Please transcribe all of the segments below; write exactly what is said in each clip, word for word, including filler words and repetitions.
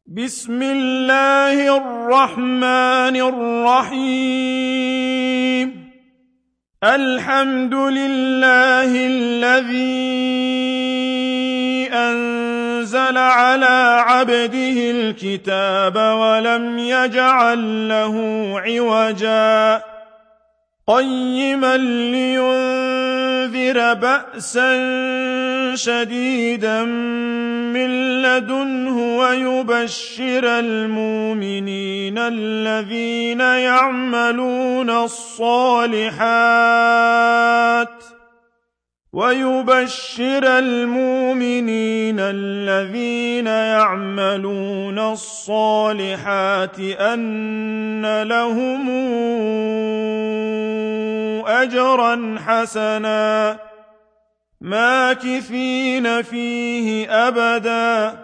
بسم الله الرحمن الرحيم. الحمد لله الذي أنزل على عبده الكتاب ولم يجعل له عوجا قيما لينذر بأسا شديدا من لدنه ويبشر المؤمنين الذين يعملون الصالحات ويبشر المؤمنين الذين يعملون الصالحات أن لهم أجرا حسنا ماكثين فيه أبدا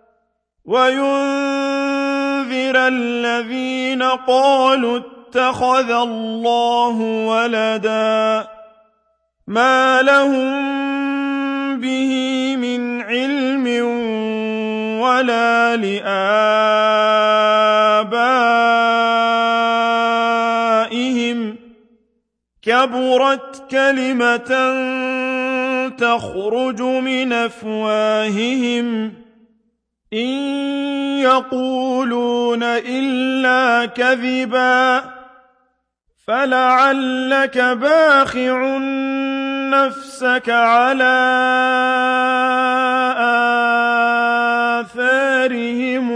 وينذر الذين قالوا اتخذ الله ولدا ما لهم به من علم ولا لآبائهم كبرت كلمة تخرج من أفواههم إن يقولون إلا كذبا فلعلك باخع نفسك على آثارهم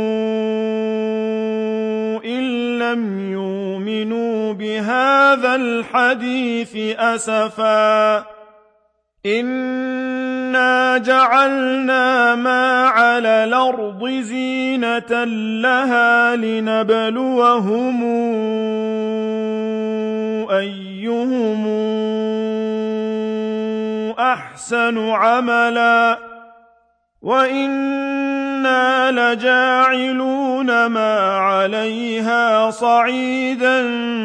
إن لم يؤمنوا بهذا الحديث أسفا إنا جعلنا ما على الأرض زينة لها لنبلوهم أيهم أحسن عملا وإنا لجاعلون ما عليها صعيدا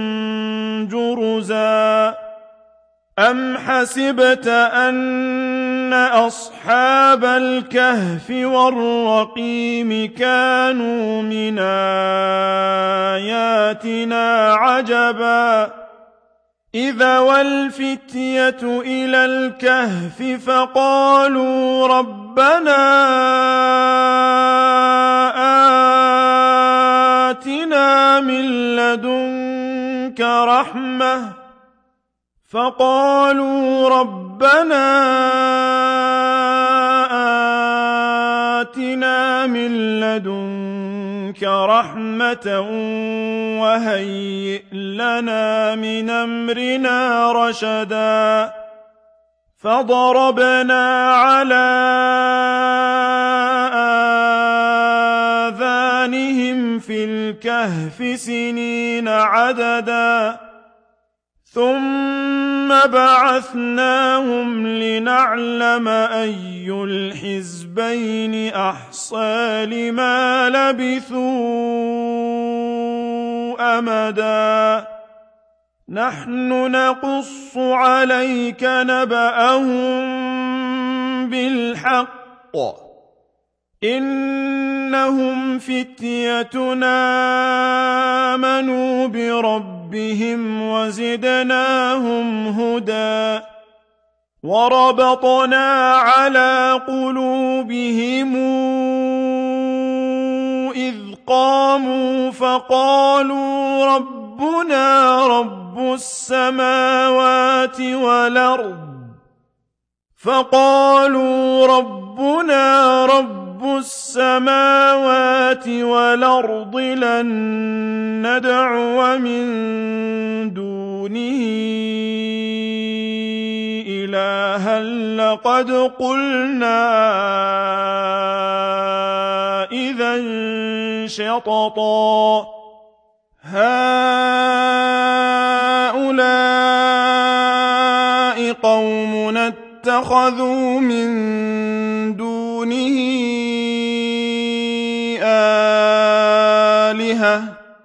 جرزا أم حسبت أن أصحاب الكهف والرقيم كانوا من آياتنا عجبا إذا والفتية إلى الكهف فقالوا ربنا آتنا من لدنك رحمة فقالوا ربنا آتنا من لدنك رحمة وهيئ لنا من أمرنا رشدا فضربنا على آذانهم في الكهف سنين عددا ثم بعثناهم لنعلم أي الحزبين أحصى لما لبثوا أمدا نحن نقص عليك نبأهم بالحق إنهم فتيتنا آمنوا بربهم وزدناهم هدى وربطنا على قلوبهم إذ قاموا فقالوا ربنا رب السماوات والأرض فقالوا ربنا رب السماوات والأرض لن ندعو من دونه إلها لقد قلنا إذا شططا هؤلاء قومنا اتخذوا من دونه آلهة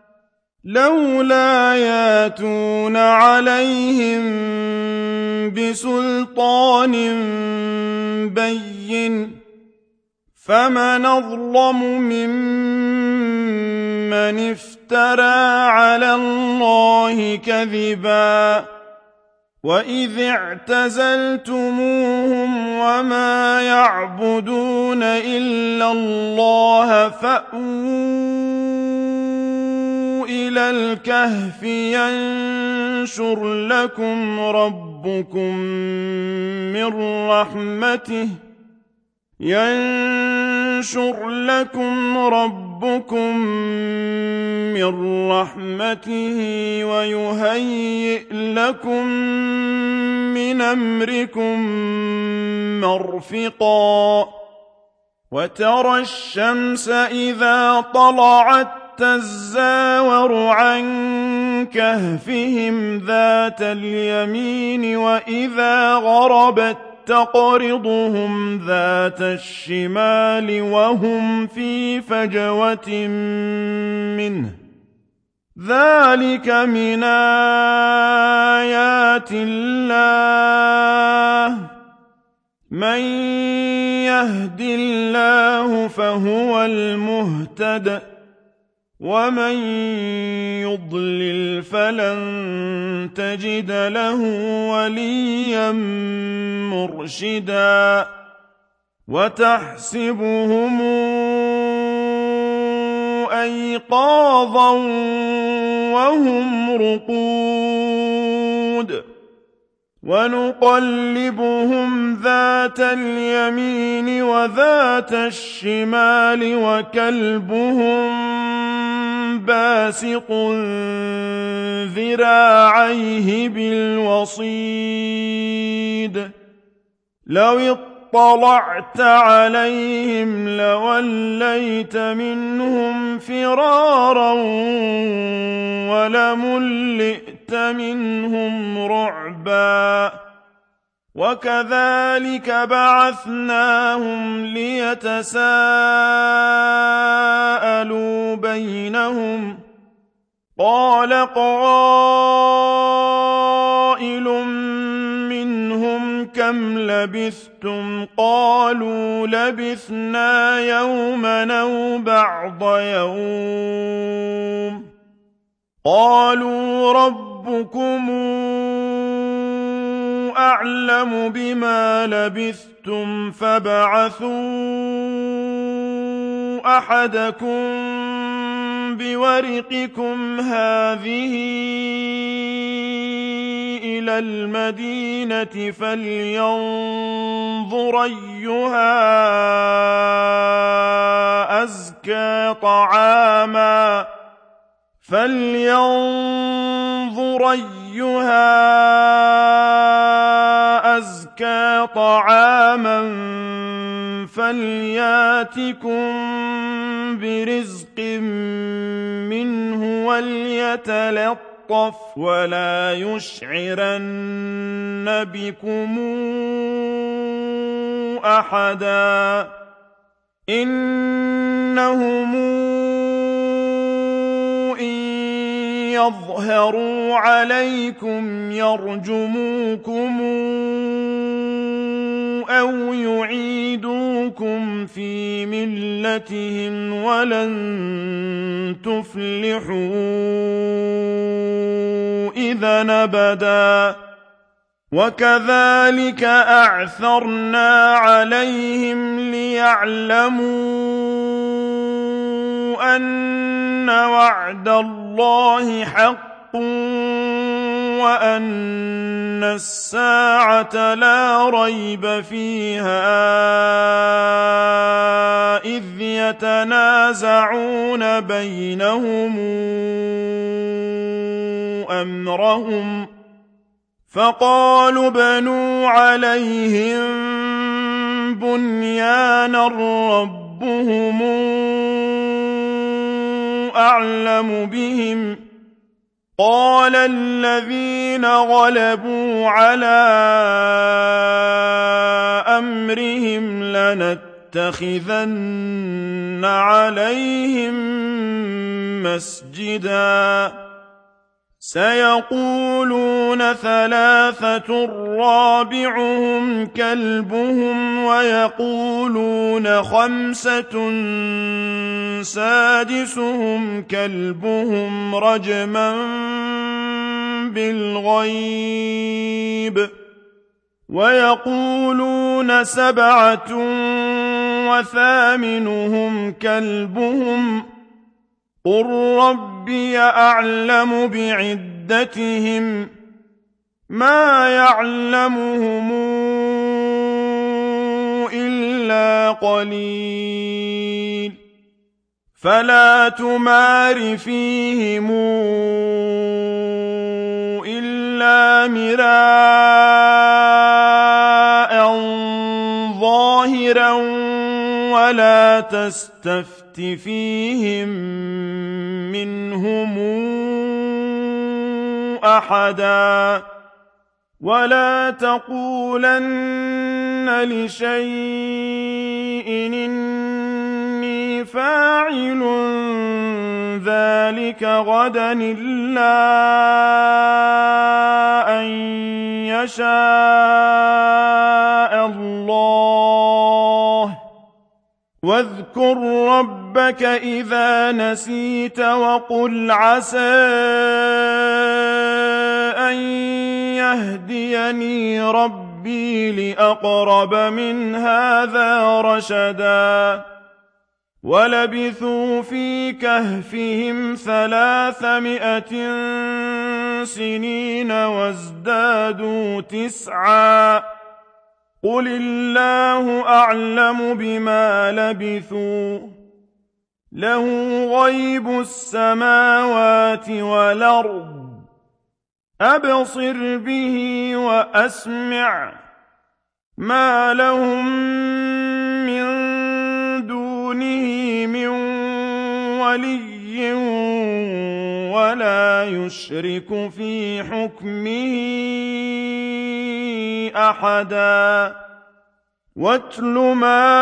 لولا ياتون عليهم بسلطان بين فمن أظلم ممن افترى على الله كذبا وإذ اعتزلتموهم وما يعبدون إلا الله فأووا إلى الكهف ينشر لكم ربكم من رحمته ينشر لكم ربكم من رحمته ويهيئ لكم من أمركم مرفقا وترى الشمس إذا طلعت تزاور عن كهفهم ذات اليمين وإذا غربت تقرضهم ذات الشمال وهم في فجوة منه ذلك من آيات الله من يهد الله فهو المهتد ومن يضلل فلن تجد له وليا مرشدا وتحسبهم أيقاظا وهم رقود ونقلبهم ذات اليمين وذات الشمال وكلبهم باسط ذراعيه بالوصيد لو اطلعت عليهم لوليت منهم فرارا ولملئت منهم رعبا وكذلك بعثناهم ليتساءلوا بينهم قال قائل منهم كم لبثتم قالوا لبثنا يوما أو بعض يوم قالوا ربكم أعلم بما لبثتم فابعثوا أحدكم بورقكم هذه إلى المدينة فلينظر أيها أزكى طعاما فلينظر أيها أزكى طعاما فلياتكم برزق منه وليتلطف ولا يشعرن بكم أحدا إنهم يظهروا عليكم يرجموكم أو يعيدوكم في ملتهم ولن تفلحوا إذا أبدا وكذلك أعثرنا عليهم ليعلموا أن وعد الله حق وأن الساعة لا ريب فيها إذ يتنازعون بينهم أمرهم فقالوا بنوا عليهم بنيانا ربهم أعلم بهم قال الذين غلبوا على أمرهم لنتخذن عليهم مسجدا سيقولون ثلاثة رابعهم كلبهم ويقولون خمسة سادسهم كلبهم رجما بالغيب ويقولون سبعة وثامنهم كلبهم قل ربي أعلم بعدتهم ما يعلمهم إلا قليل فلا تمار فيهم إلا مراء ظاهرا ولا تستفت فيهم منهم أحدا ولا تقولن لشيء إني فاعل ذلك غدا إلا أن يشاء الله واذكر ربك إذا نسيت وقل عسى أن يهديني ربي لأقرب من هذا رشدا ولبثوا في كهفهم ثلاثمائة سنين وازدادوا تسعا قل الله أعلم بما لبثوا له غيب السماوات والأرض أبصر به وأسمع ما لهم من دونه من ولي ولا يشرك في حكمه أحدا واتل ما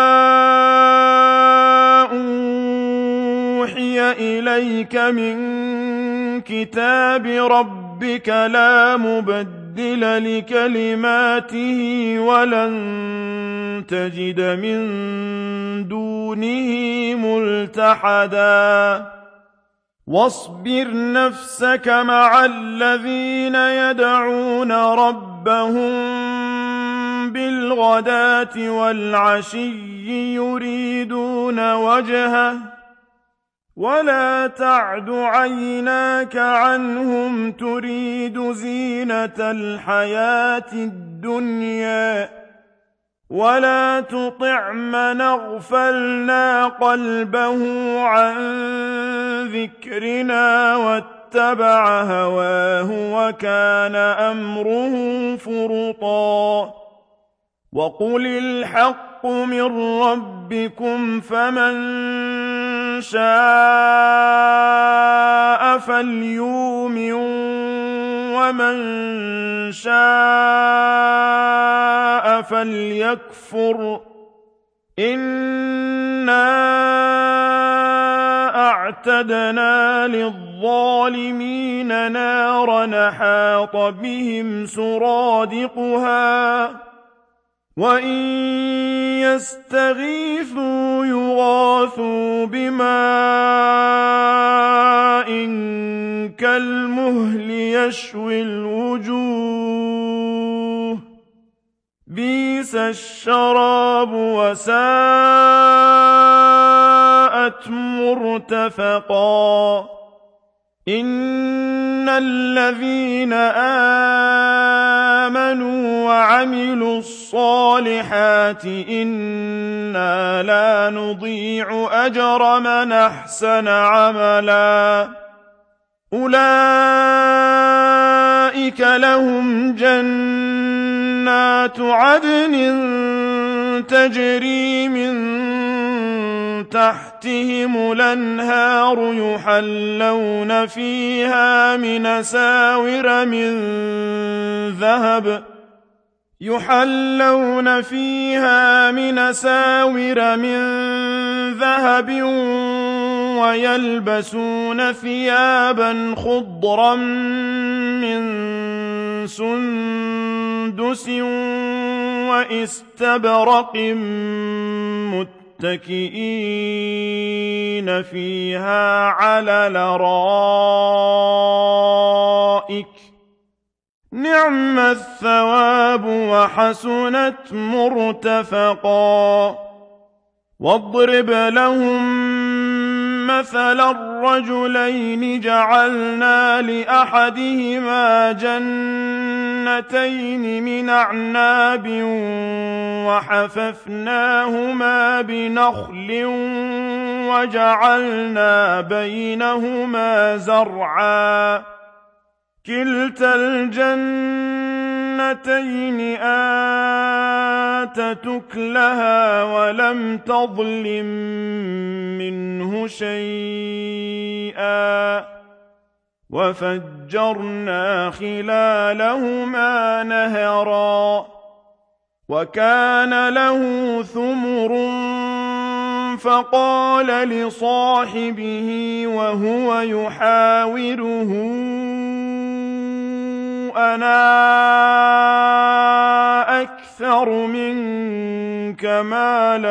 أوحي إليك من كتاب ربك لا مبدل لكلماته ولن تجد من دونه ملتحدا واصبر نفسك مع الذين يدعون ربهم بالغداة والعشي يريدون وجهه ولا تعد عيناك عنهم تريد زينة الحياة الدنيا ولا تطع من اغفلنا قلبه عن ذكرنا واتبع هواه وكان أمره فرطا وقل الحق من ربكم فمن شاء فليؤمن ومن شاء فليكفر إنا أعتدنا للظالمين نارا حاط بهم سرادقها وإن يستغيثوا يغاثوا بماء كالمهل يشوي الوجوه بئس الشراب وساءت مرتفقا إن الذين آمنوا وعملوا الصالحات إنا لا نضيع أجر من أحسن عملا أولئك لهم جنات عدن تجري من تحتهم الأنهار يحلون فيها من أساور من ذهب يحلون فيها من أساور من ذهب ويلبسون ثيابا خضرا من سندس وإستبرق متكئين فيها على الأرائك نعم الثواب وحسنت مرتفقا واضرب لهم مثل الرجلين جعلنا لأحدهما جنتين من أعناب وحففناهما بنخل وجعلنا بينهما زرعا كلتا الجنتين آتت أكلها ولم تظلم منه شيئا وفجرنا خلالهما نهرا وكان له ثمر فقال لصاحبه وهو يحاوره أنا أكثر منك مالا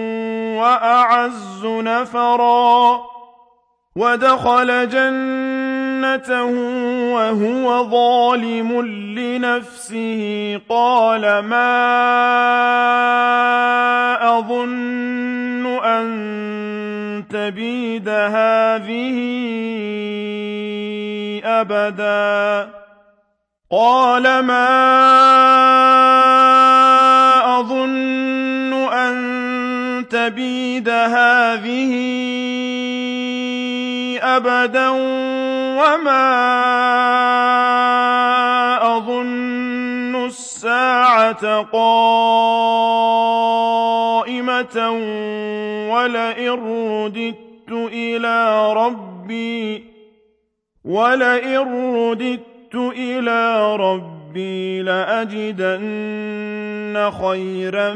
وأعز نفرا ودخل جنته وهو ظالم لنفسه قال ما أظن أن تبيد هذه أبدا قال ما أظن أن تبيد هذه أبدا وما أظن الساعة قائمة ولئن رددت إلى ربي ولئن رددت إلى ربي لأجدن خيرا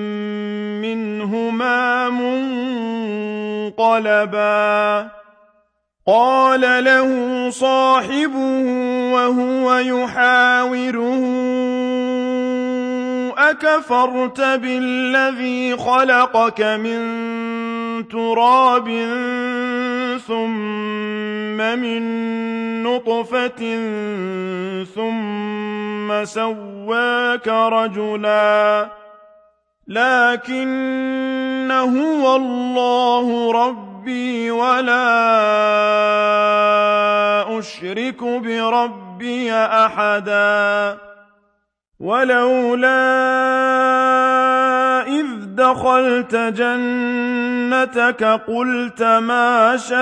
منهما منقلبا قال له صاحبه وهو يحاوره أكفرت بالذي خلقك من تراب ثم من نطفة ثم سواك رجلا لكن هو الله ربي ولا أشرك بربي أحدا ولولا إذ دخلت جنتك قلت ما شاء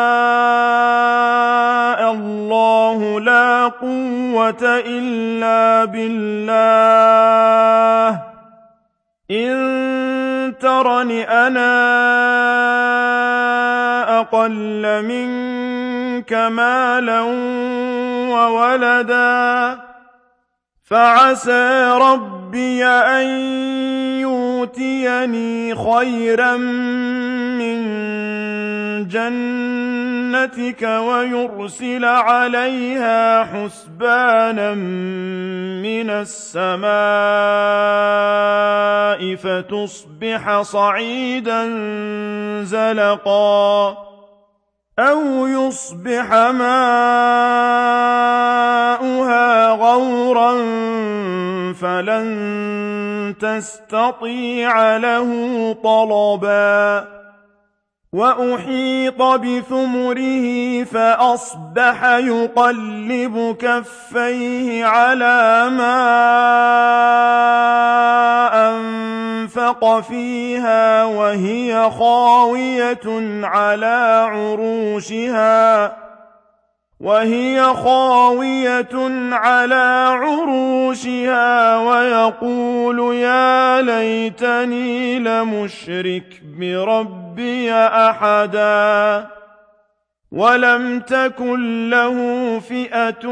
الله لا قوة إلا بالله إن ترني أنا أقل منك مالا وولدا فعسى ربي أن يؤتيني خيرا من جنتك ويرسل عليها حسبانا من السماء فتصبح صعيدا زلقا أو يصبح ماؤها غورا فلن تستطيع له طلبا وأحيط بثمره فأصبح يقلب كفيه على ما أنفق فيها وهي خاوية على عروشها وهي خاوية على عروشها ويقول يا ليتني لمشرك بربي أحدا ولم تكن له فئة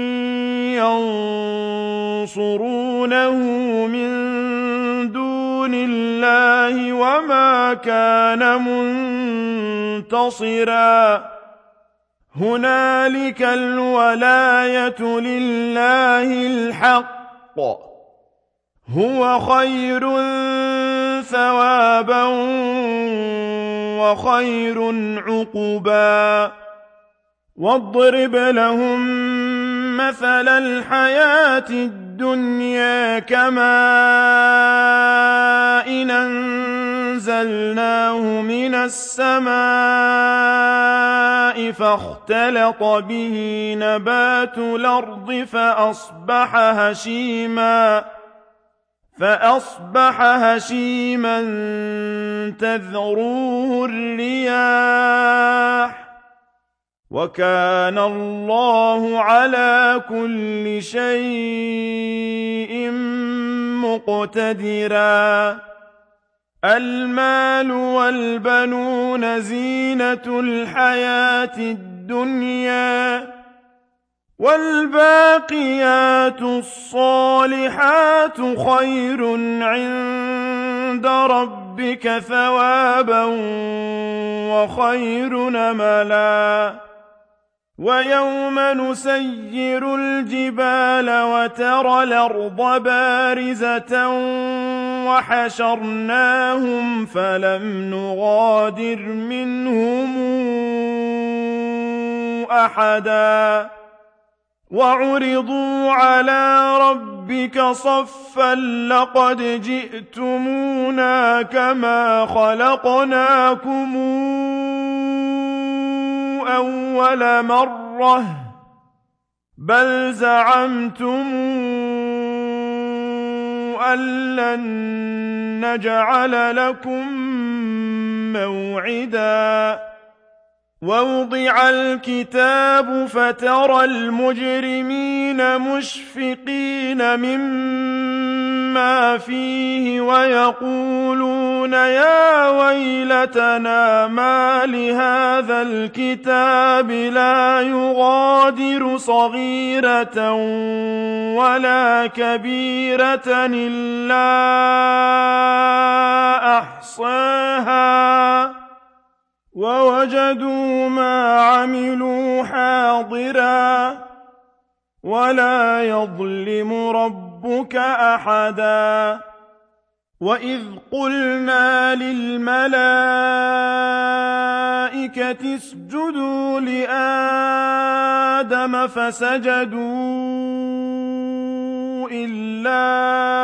ينصرونه من دون الله وما كان منتصرا هنالك الولاية لله الحق هو خير ثوابا وخير عقبا واضرب لهم مثل الحياة الدنيا كماء إن أنزلناه من السماء فاختلط به نبات الأرض فأصبح هشيما فأصبح هشيما تذروه الرياح وكان الله على كل شيء مقتدرا المال والبنون زينة الحياة الدنيا والباقيات الصالحات خير عند ربك ثوابا وخير نملا ويوم نسير الجبال وترى الأرض بارزة وحشرناهم فلم نغادر منهم أحدا وعرضوا على ربك صفا لقد جئتمونا كما خلقناكم أول مرة بل زعمتم أن لن نجعل لكم موعدا ووضع الكتاب فترى المجرمين مشفقين مما فيه ويقولون يا ويلتنا ما لهذا الكتاب لا يغادر صغيرة ولا كبيرة إلا أحصاها ووجدوا ما عملوا حاضرا ولا يظلم ربك أحدا وإذ قلنا للملائكة اسجدوا لآدم فسجدوا إلا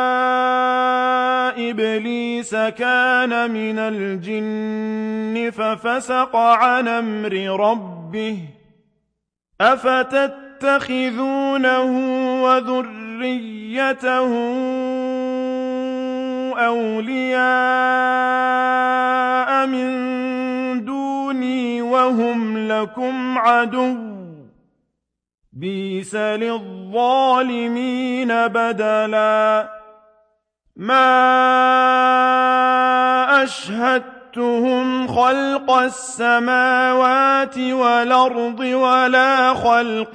إبليس كان من الجن ففسق عن أمر ربه أفتتخذونه وذريته أولياء من دوني وهم لكم عدو بئس للظالمين بدلا ما أشهدتهم خلق السماوات والأرض ولا خلق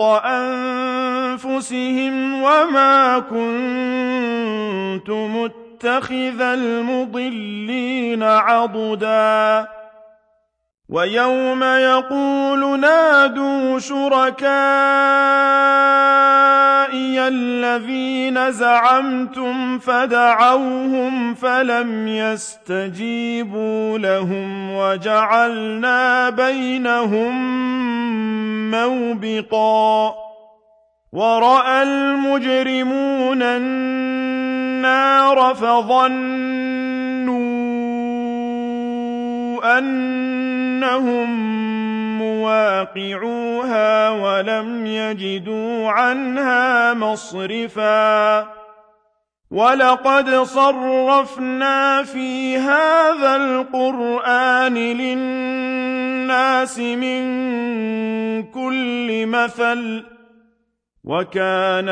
أنفسهم وما كنت متخذ المضلين عضدا ويوم يقول نادوا شركائي الذين زعمتم فدعوهم فلم يستجيبوا لهم وجعلنا بينهم موبقا ورأى المجرمون النار فظنوا أنهم مواقعوها ولم يجدوا عنها مصرفا ولقد صرفنا في هذا القرآن للناس من كل مثل وكان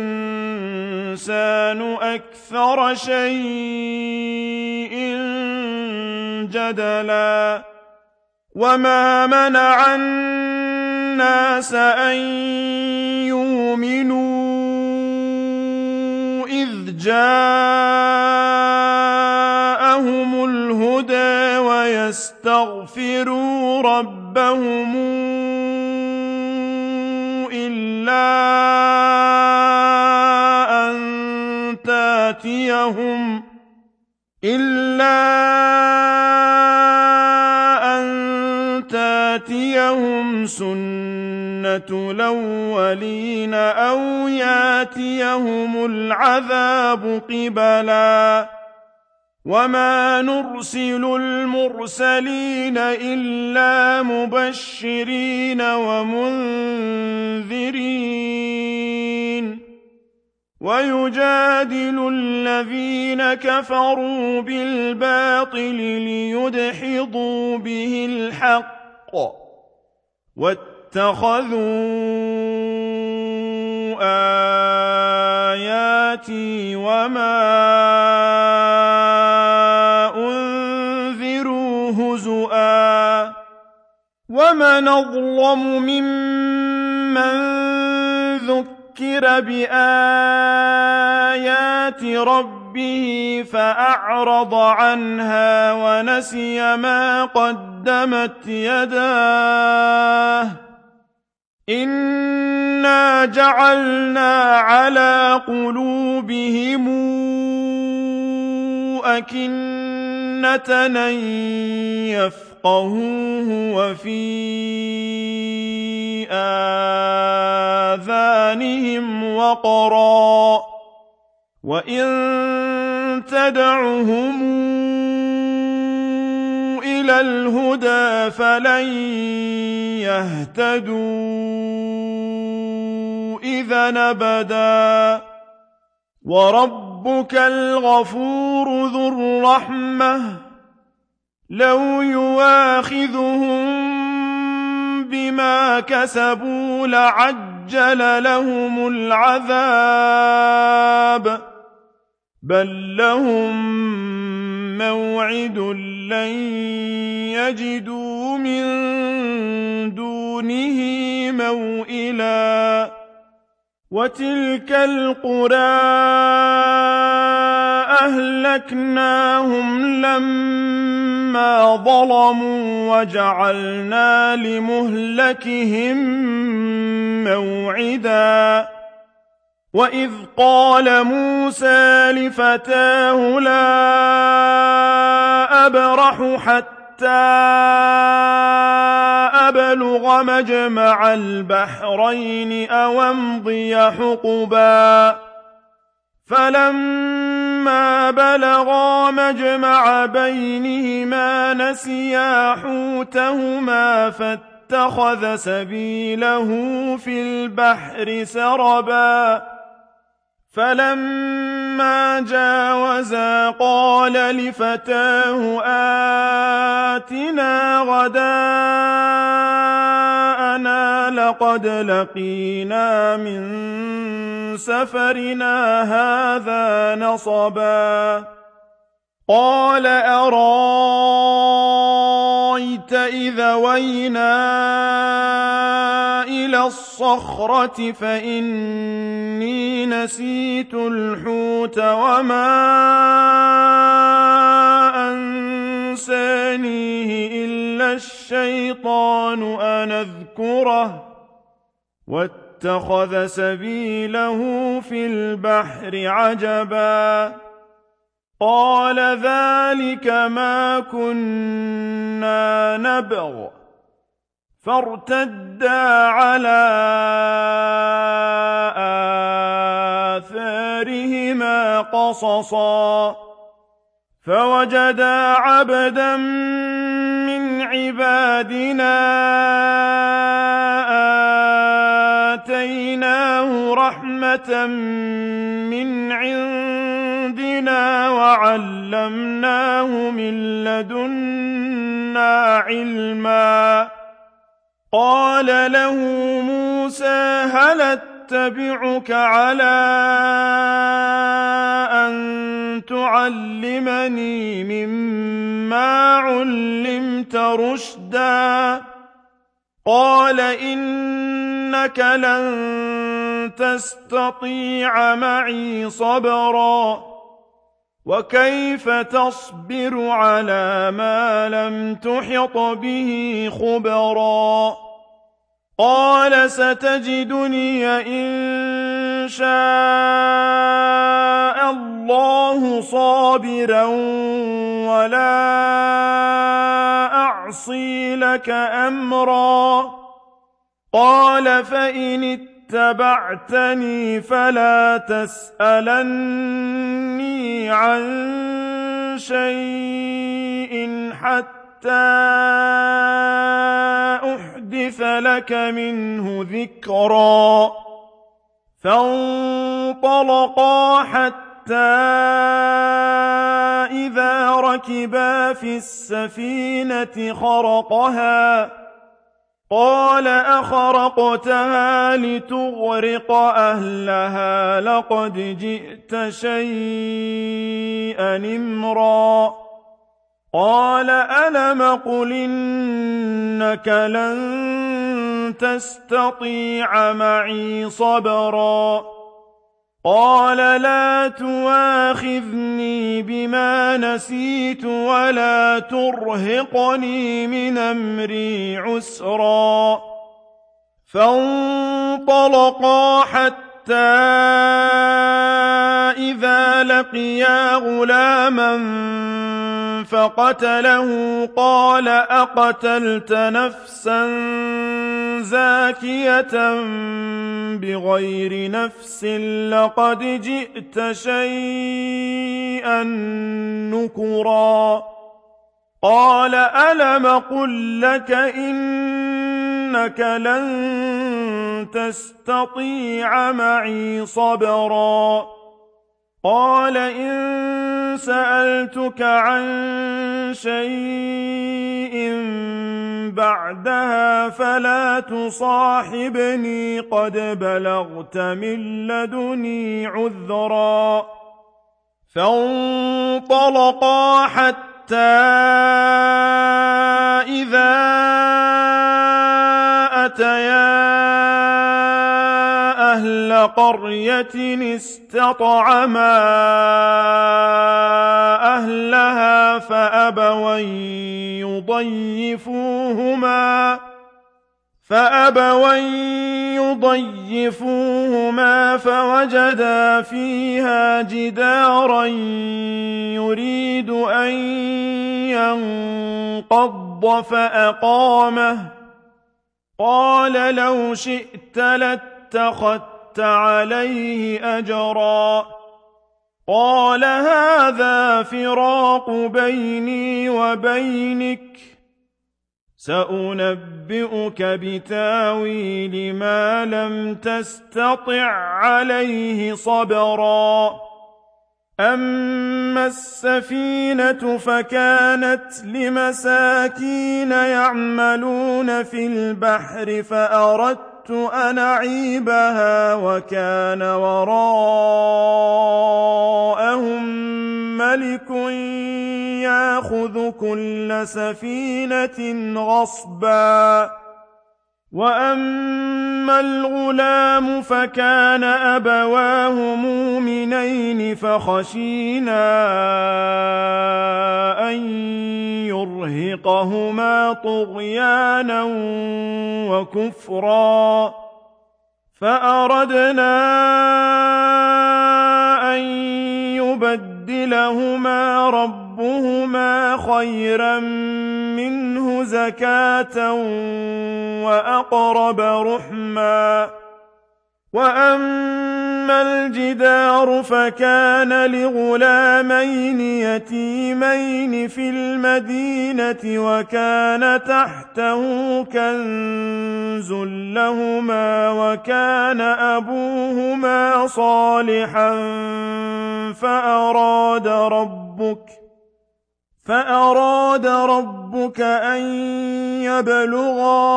الإنسان أكثر شيء جدلا وما منع الناس أن يؤمنوا إذ جاءهم لهم الهدى ويستغفروا ربهم إلا أن تأتيهم إلا أن تأتيهم سنة الأولين أو يأتيهم العذاب قبلا وما نرسل المرسلين إلا مبشرين ومنذرين ويجادل الذين كفروا بالباطل ليدحضوا به الحق واتخذوا آياتي وما أنذروا هزؤا ومن أظلم ممن ذكر بآيات ربه فأعرض عنها ونسي ما قدمت يداه إنا جعلنا على قلوبهم أكنة أن يفقهوه وفي آذانهم وقرا وإن تدعهم إلى الهدى فلن يهتدوا إذا أبدا وربك الغفور ذو الرحمة لو يواخذهم بما كسبوا لعجل لهم العذاب بل لهم موعد لن يجدوا من دونه موئلا وتلك القرى أهلكناهم لما ظلموا وجعلنا لمهلكهم موعدا وإذ قال موسى لفتاه لا أبرح حتى أبلغ مجمع البحرين أو أمضي حقبا فلما بلغا مجمع بينهما نسيا حوتهما فاتخذ سبيله في البحر سربا فلما جاوزا قال لفتاه آتنا غداءنا لقد لقينا من سفرنا هذا نصبا قال أرأيت إذا وينا إلى الصخرة فإني نسيت الحوت وما أنسانيه إلا الشيطان أن أذكره واتخذ سبيله في البحر عجبا قال ذلك ما كنا نبغ فارتدا على آثارهما قصصا فوجدا عبدا من عبادنا آتيناه رحمة من عندنا وعلمناه من لدنا علما قال له موسى هل أتبعك على أن تعلمني مما علمت رشدا قال إنك لن تستطيع معي صبرا وكيف تصبر على ما لم تحط به خبرا قال ستجدني إن شاء الله صابرا ولا أعصي لك أمرا قال فإن اتبعتني فلا تسألني عن شيء حتى أحدث لك منه ذكرا فانطلقا حتى إذا ركبا في السفينة خرقها قال أخرقتها لتغرق أهلها لقد جئت شيئا إمرا قال ألم قل إنك لن تستطيع معي صبرا قال لا تواخذني بما نسيت ولا ترهقني من أمري عسرا فانطلقا حتى إذا لقيا غلاما فقتله قال أقتلت نفسا زاكية بغير نفس لقد جئت شيئا نكرا قال ألم قل لك إنك لن تستطيع معي صبرا قال إن سألتك عن شيء بعدها فلا تصاحبني قد بلغت من لدني عذرا فانطلقا حتى إذا أتيا أهل قرية استطعما أهلها فأبوا يضيفوهما فأبوا يضيفوهما فوجدا فيها جدارا يريد أن ينقض فأقامه قال لو شئت لاتخذت عليه أجرا قال هذا فراق بيني وبينك سأنبئك بتاويل ما لم تستطع عليه صبرا أما السفينة فكانت لمساكين يعملون في البحر فأردت أن أعيبها وكان وراءهم ملك يأخذ كل سفينة غصبا وأما الغلام فكان أبواه مؤمنين فخشينا أن يرهقهما طغيانا وكفرا فأردنا أن يبدلهما ربهما خيرا منه زكاة وأقرب رحما وأما الجدار فكان لغلامين يتيمين في المدينة وكان تحته كنز لهما وكان أبوهما صالحا فأراد ربك فأراد ربك أن يبلغا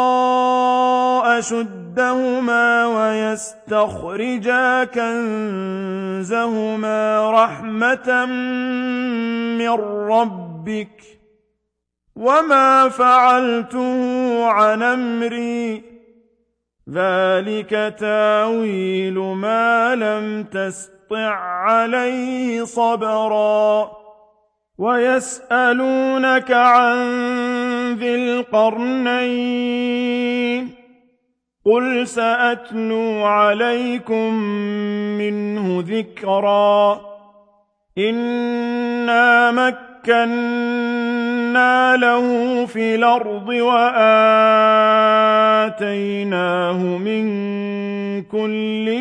أشدهما ويستخرجا كنزهما رحمة من ربك وما فعلته عن أمري ذلك تاويل ما لم تستطع تسطع عليه صبرا ويسألونك عن ذي القرنين قل سأتلو عليكم منه ذكرا إنا مكنا له في الأرض وآتيناه من كل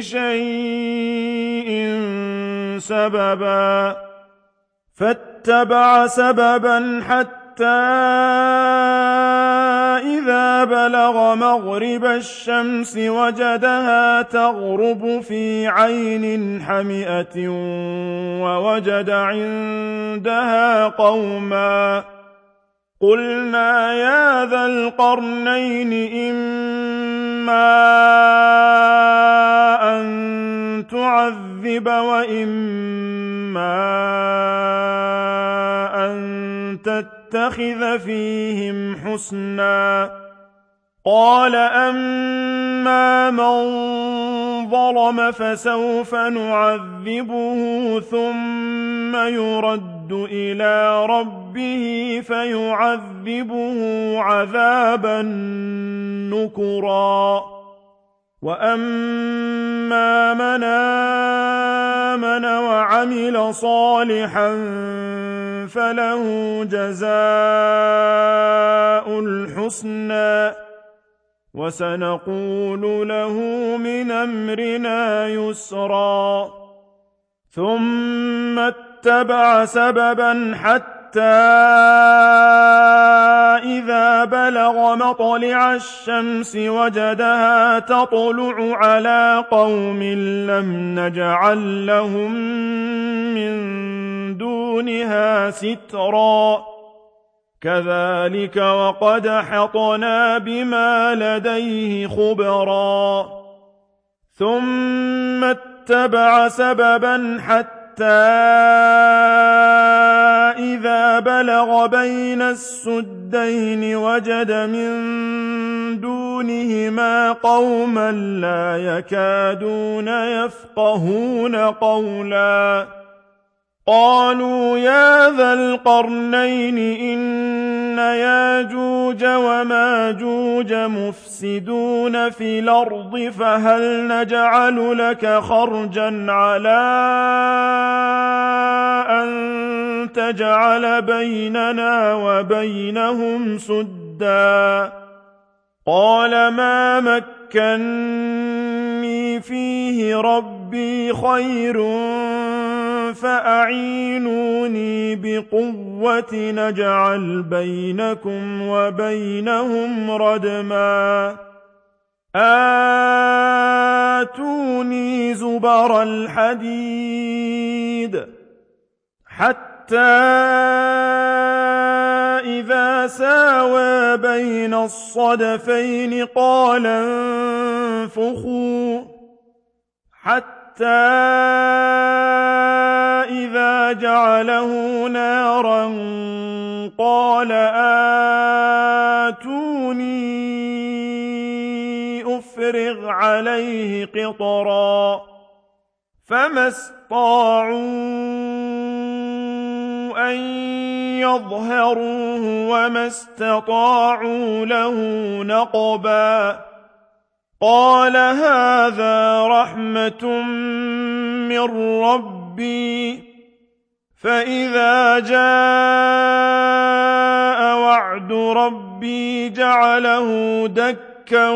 شيء سببا فاتبع سببا حتى إذا بلغ مغرب الشمس وجدها تغرب في عين حمئة ووجد عندها قوما قلنا يا ذا القرنين إما أن تعذب وإما أن تتخذ فيهم حسنا قال أما من ظلم فسوف نعذبه ثم يرد إلى ربه فيعذبه عذابا نكرا وأما من آمن وعمل صالحا فله جزاء الحسنى وسنقول له من أمرنا يسرا ثم اتبع سببا حتى إذا بلغ مطلع الشمس وجدها تطلع على قوم لم نجعل لهم من دونها سترا كذلك وقد أحطنا بما لديه خبرا ثم اتبع سببا حتى إذا بلغ بين السدين وجد من دونهما قوما لا يكادون يفقهون قولا قالوا يا ذا القرنين إن ياجوج وماجوج مفسدون في الأرض فهل نجعل لك خرجا على أن تجعل بيننا وبينهم سدا قال ما مكني فيه ربي خير فأعينوني بقوة نجعل بينكم وبينهم ردما آتوني زبر الحديد حتى إذا ساوى بين الصدفين قال انفخوا حتى إذا جعله نارا قال آتوني أفرغ عليه قطرا فما استطاعوا أن يظهروه وما استطاعوا له نقبا قال هذا رحمة من ربي فإذا جاء وعد ربي جعله دكا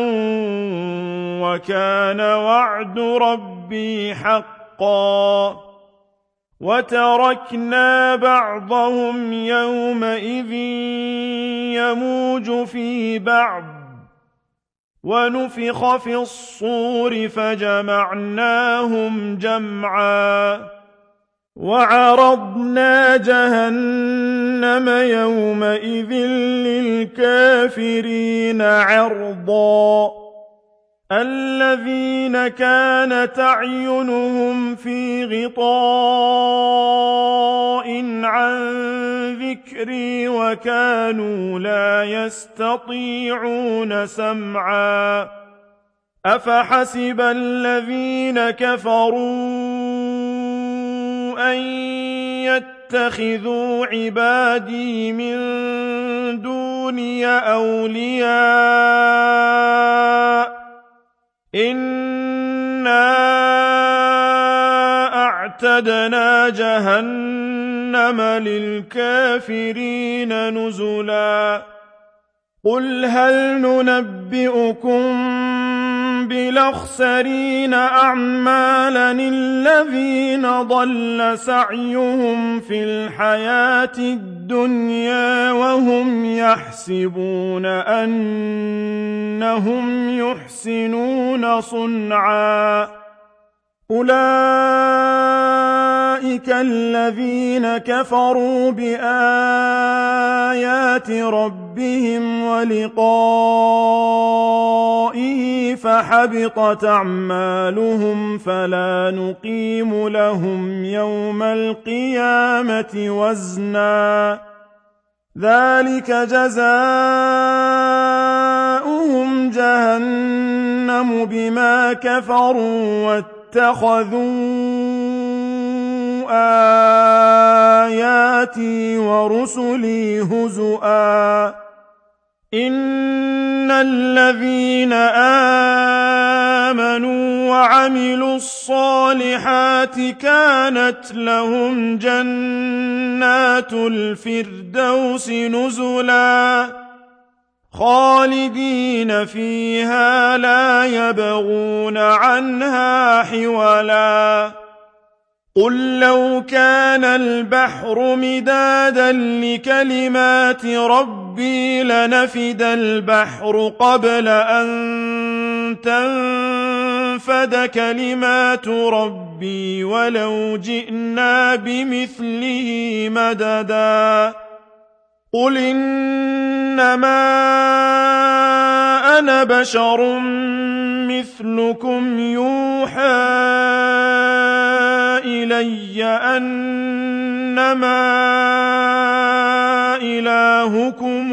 وكان وعد ربي حقا وتركنا بعضهم يومئذ يموج في بعض ونفخ في الصور فجمعناهم جمعا وعرضنا جهنم يومئذ للكافرين عرضا الذين كانت أعينهم في غطاء عن ذكري وكانوا لا يستطيعون سمعا أفحسب الذين كفروا أن يتخذوا عبادي من دوني أولياء إنا أعتدنا جهنم للكافرين نزلا قل هل ننبئكم بالأخسرين أعمالا الذين ضل سعيهم في الحياة الدنيا وهم يحسبون أنهم يحسنون صنعا أولئك الذين كفروا بآيات ربهم ولقائه فحبطت أعمالهم فلا نقيم لهم يوم القيامة وزنا ذلك جزاؤهم جهنم بما كفروا واتخذوا آياتي ورسلي هزؤا إن الذين آمنوا وعملوا الصالحات كانت لهم جنات الفردوس نزلا خالدين فيها لا يبغون عنها حولا قل لو كان البحر مدادا لكلمات ربي لنفد البحر قبل أن تنفد كلمات ربي ولو جئنا بمثله مددا قل إنما أنا بشر مثلكم يوحى إلي أنما إلهكم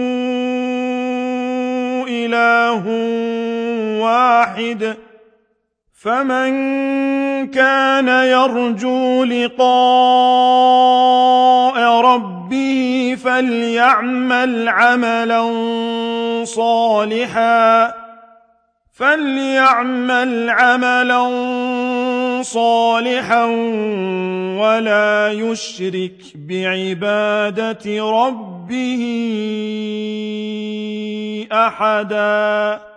إله واحد فمن كان يرجو لقاء ربه فليعمل عملا صالحا فليعمل عملا صالحا ولا يشرك بعبادة ربه أحدا.